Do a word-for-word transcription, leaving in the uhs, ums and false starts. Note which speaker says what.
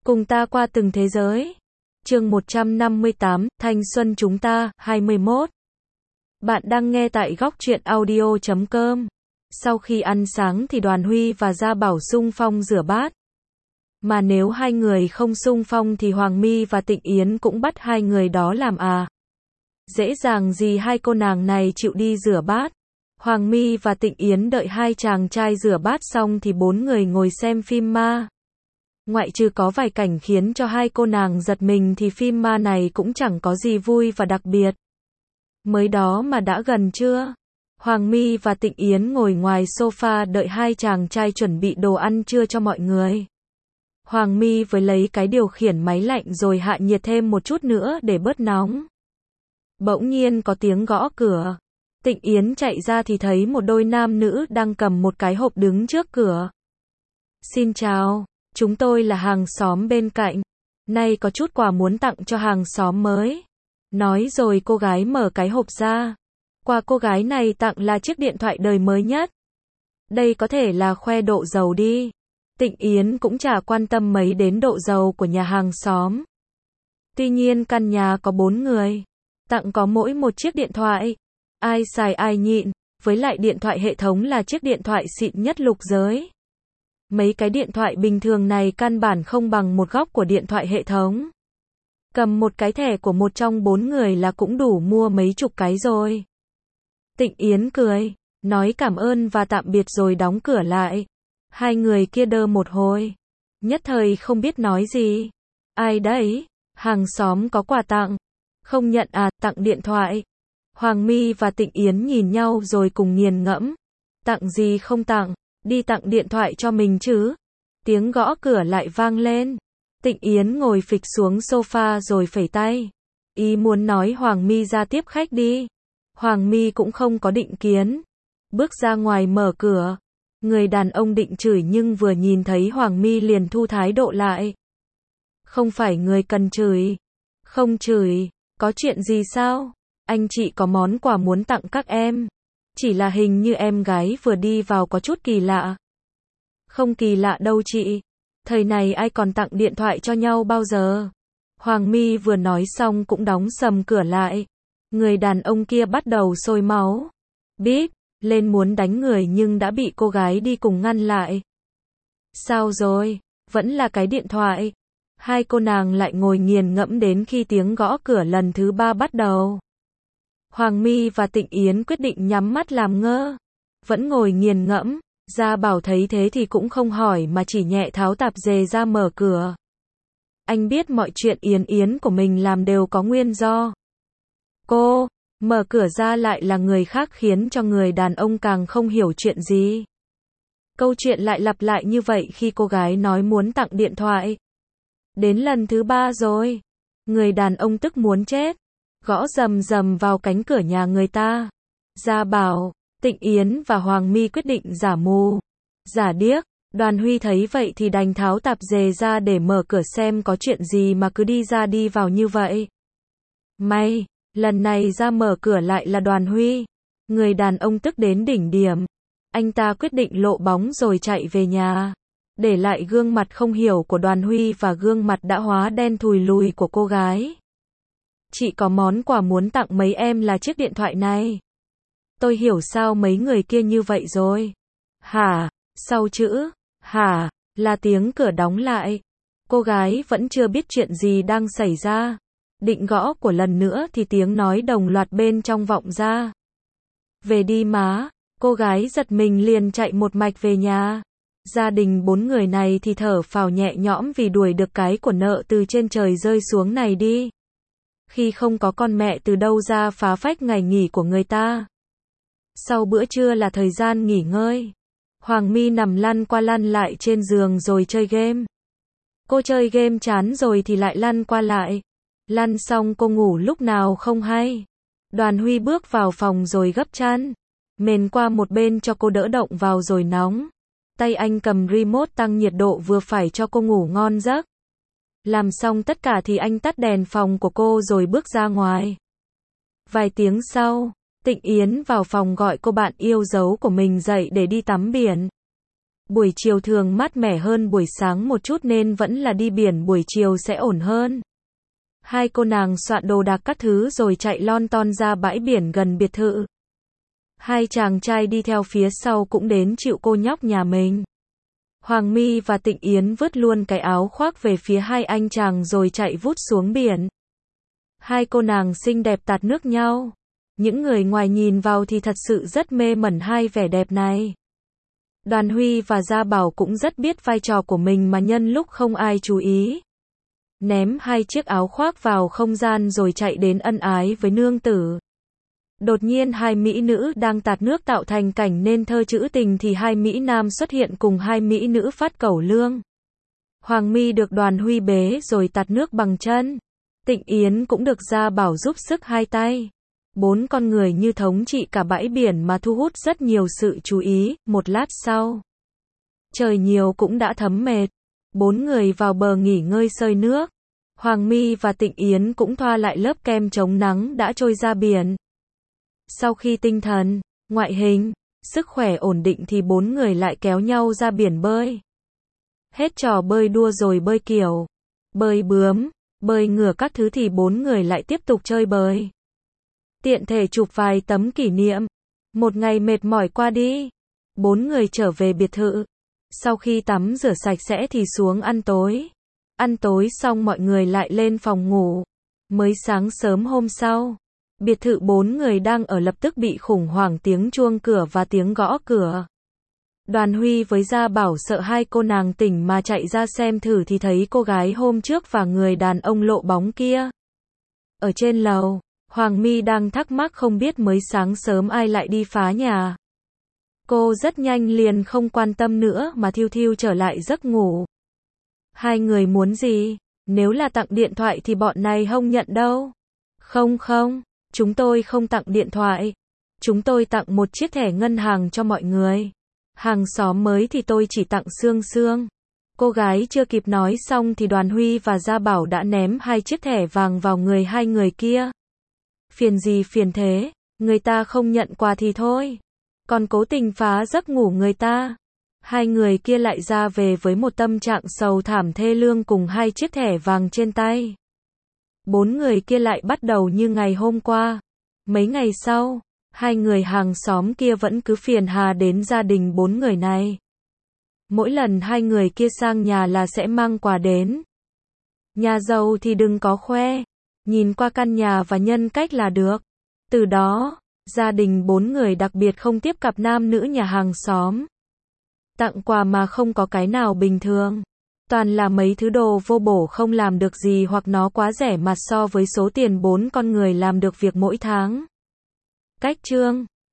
Speaker 1: Cùng ta qua từng thế giới. Chương một trăm năm mươi tám, Thanh xuân chúng ta, hai mươi mốt. Bạn đang nghe tại góc truyện audio chấm com. Sau khi ăn sáng thì Đoàn Huy và Gia Bảo xung phong rửa bát. Mà nếu hai người không xung phong thì Hoàng My và Tịnh Yến cũng bắt hai người đó làm à. Dễ dàng gì hai cô nàng này chịu đi rửa bát. Hoàng My và Tịnh Yến đợi hai chàng trai rửa bát xong thì bốn người ngồi xem phim ma. Ngoại trừ có vài cảnh khiến cho hai cô nàng giật mình thì phim ma này cũng chẳng có gì vui và đặc biệt. Mới đó mà đã gần trưa. Hoàng My và Tịnh Yến ngồi ngoài sofa đợi hai chàng trai chuẩn bị đồ ăn trưa cho mọi người. Hoàng My với lấy cái điều khiển máy lạnh rồi hạ nhiệt thêm một chút nữa để bớt nóng. Bỗng nhiên có tiếng gõ cửa. Tịnh Yến chạy ra thì thấy một đôi nam nữ đang cầm một cái hộp đứng trước cửa. Xin chào, chúng tôi là hàng xóm bên cạnh. Nay có chút quà muốn tặng cho hàng xóm mới. Nói rồi cô gái mở cái hộp ra. Quà cô gái này tặng là chiếc điện thoại đời mới nhất. Đây có thể là khoe độ giàu đi. Tịnh Yến cũng chả quan tâm mấy đến độ giàu của nhà hàng xóm. Tuy nhiên căn nhà có bốn người. Tặng có mỗi một chiếc điện thoại. Ai xài ai nhịn, với lại điện thoại hệ thống là chiếc điện thoại xịn nhất lục giới. Mấy cái điện thoại bình thường này căn bản không bằng một góc của điện thoại hệ thống. Cầm một cái thẻ của một trong bốn người là cũng đủ mua mấy chục cái rồi. Tịnh Yến cười, nói cảm ơn và tạm biệt rồi đóng cửa lại. Hai người kia đơ một hồi. Nhất thời không biết nói gì. Ai đấy? Hàng xóm có quà tặng. Không nhận à, tặng điện thoại. Hoàng My và Tịnh Yến nhìn nhau rồi cùng nghiền ngẫm. Tặng gì không tặng, đi tặng điện thoại cho mình chứ. Tiếng gõ cửa lại vang lên. Tịnh Yến ngồi phịch xuống sofa rồi phẩy tay. Ý muốn nói Hoàng My ra tiếp khách đi. Hoàng My cũng không có định kiến. Bước ra ngoài mở cửa. Người đàn ông định chửi nhưng vừa nhìn thấy Hoàng My liền thu thái độ lại. Không phải người cần chửi. Không chửi, có chuyện gì sao? Anh chị có món quà muốn tặng các em. Chỉ là hình như em gái vừa đi vào có chút kỳ lạ. Không kỳ lạ đâu chị. Thời này ai còn tặng điện thoại cho nhau bao giờ. Hoàng My vừa nói xong cũng đóng sầm cửa lại. Người đàn ông kia bắt đầu sôi máu. Bíp, lên muốn đánh người nhưng đã bị cô gái đi cùng ngăn lại. Sao rồi? Vẫn là cái điện thoại. Hai cô nàng lại ngồi nghiền ngẫm đến khi tiếng gõ cửa lần thứ ba bắt đầu. Hoàng My và Tịnh Yến quyết định nhắm mắt làm ngơ. Vẫn ngồi nghiền ngẫm. Gia Bảo thấy thế thì cũng không hỏi mà chỉ nhẹ tháo tạp dề ra mở cửa. Anh biết mọi chuyện Yến Yến của mình làm đều có nguyên do. Cô, mở cửa ra lại là người khác khiến cho người đàn ông càng không hiểu chuyện gì. Câu chuyện lại lặp lại như vậy khi cô gái nói muốn tặng điện thoại. Đến lần thứ ba rồi. Người đàn ông tức muốn chết. Gõ rầm rầm vào cánh cửa nhà người ta. Gia Bảo, Tịnh Yến và Hoàng My quyết định giả mù, giả điếc. Đoàn Huy thấy vậy thì đành tháo tạp dề ra để mở cửa xem có chuyện gì mà cứ đi ra đi vào như vậy. May, lần này ra mở cửa lại là Đoàn Huy. Người đàn ông tức đến đỉnh điểm. Anh ta quyết định lộ bóng rồi chạy về nhà. Để lại gương mặt không hiểu của Đoàn Huy và gương mặt đã hóa đen thùi lùi của cô gái. Chị có món quà muốn tặng mấy em là chiếc điện thoại này. Tôi hiểu sao mấy người kia như vậy rồi. Hả? Sau chữ hả là tiếng cửa đóng lại. Cô gái vẫn chưa biết chuyện gì đang xảy ra. Định gõ của lần nữa thì tiếng nói đồng loạt bên trong vọng ra. Về đi má. Cô gái giật mình liền chạy một mạch về nhà. Gia đình bốn người này thì thở phào nhẹ nhõm vì đuổi được cái của nợ từ trên trời rơi xuống này đi. Khi không có con mẹ từ đâu ra phá phách ngày nghỉ của người ta. Sau bữa trưa là thời gian nghỉ ngơi. Hoàng My nằm lăn qua lăn lại trên giường rồi chơi game. Cô chơi game chán rồi thì lại lăn qua lại. Lăn xong cô ngủ lúc nào không hay. Đoàn Huy bước vào phòng rồi gấp chăn. Mền qua một bên cho cô đỡ động vào rồi nóng. Tay anh cầm remote tăng nhiệt độ vừa phải cho cô ngủ ngon giấc. Làm xong tất cả thì anh tắt đèn phòng của cô rồi bước ra ngoài. Vài tiếng sau, Tịnh Yến vào phòng gọi cô bạn yêu dấu của mình dậy để đi tắm biển. Buổi chiều thường mát mẻ hơn buổi sáng một chút nên vẫn là đi biển buổi chiều sẽ ổn hơn. Hai cô nàng soạn đồ đạc các thứ rồi chạy lon ton ra bãi biển gần biệt thự. Hai chàng trai đi theo phía sau cũng đến chịu cô nhóc nhà mình. Hoàng My và Tịnh Yến vứt luôn cái áo khoác về phía hai anh chàng rồi chạy vút xuống biển. Hai cô nàng xinh đẹp tạt nước nhau. Những người ngoài nhìn vào thì thật sự rất mê mẩn hai vẻ đẹp này. Đoàn Huy và Gia Bảo cũng rất biết vai trò của mình mà nhân lúc không ai chú ý. Ném hai chiếc áo khoác vào không gian rồi chạy đến ân ái với nương tử. Đột nhiên hai mỹ nữ đang tạt nước tạo thành cảnh nên thơ trữ tình thì hai mỹ nam xuất hiện cùng hai mỹ nữ phát cẩu lương. Hoàng My được Đoàn Huy bế rồi tạt nước bằng chân. Tịnh Yến cũng được Gia Bảo giúp sức hai tay. Bốn con người như thống trị cả bãi biển mà thu hút rất nhiều sự chú ý. Một lát sau, trời nhiều cũng đã thấm mệt. Bốn người vào bờ nghỉ ngơi sơi nước. Hoàng My và Tịnh Yến cũng thoa lại lớp kem chống nắng đã trôi ra biển. Sau khi tinh thần, ngoại hình, sức khỏe ổn định thì bốn người lại kéo nhau ra biển bơi. Hết trò bơi đua rồi bơi kiểu, bơi bướm, bơi ngửa các thứ thì bốn người lại tiếp tục chơi bơi. Tiện thể chụp vài tấm kỷ niệm. Một ngày mệt mỏi qua đi. Bốn người trở về biệt thự. Sau khi tắm rửa sạch sẽ thì xuống ăn tối. Ăn tối xong mọi người lại lên phòng ngủ. Mới sáng sớm hôm sau, biệt thự bốn người đang ở lập tức bị khủng hoảng tiếng chuông cửa và tiếng gõ cửa. Đoàn Huy với Gia Bảo sợ hai cô nàng tỉnh mà chạy ra xem thử thì thấy cô gái hôm trước và người đàn ông lộ bóng kia. Ở trên lầu, Hoàng My đang thắc mắc không biết mới sáng sớm ai lại đi phá nhà. Cô rất nhanh liền không quan tâm nữa mà thiêu thiêu trở lại giấc ngủ. Hai người muốn gì? Nếu là tặng điện thoại thì bọn này không nhận đâu. Không không, chúng tôi không tặng điện thoại. Chúng tôi tặng một chiếc thẻ ngân hàng cho mọi người. Hàng xóm mới thì tôi chỉ tặng Sương Sương. Cô gái chưa kịp nói xong thì Đoàn Huy và Gia Bảo đã ném hai chiếc thẻ vàng vào người hai người kia. Phiền gì phiền thế, người ta không nhận quà thì thôi. Còn cố tình phá giấc ngủ người ta. Hai người kia lại ra về với một tâm trạng sầu thảm thê lương cùng hai chiếc thẻ vàng trên tay. Bốn người kia lại bắt đầu như ngày hôm qua. Mấy ngày sau, hai người hàng xóm kia vẫn cứ phiền hà đến gia đình bốn người này. Mỗi lần hai người kia sang nhà là sẽ mang quà đến. Nhà giàu thì đừng có khoe, nhìn qua căn nhà và nhân cách là được. Từ đó, gia đình bốn người đặc biệt không tiếp cặp nam nữ nhà hàng xóm. Tặng quà mà không có cái nào bình thường. Toàn là mấy thứ đồ vô bổ không làm được gì hoặc nó quá rẻ mạt so với số tiền bốn con người làm được việc mỗi tháng. Cách chương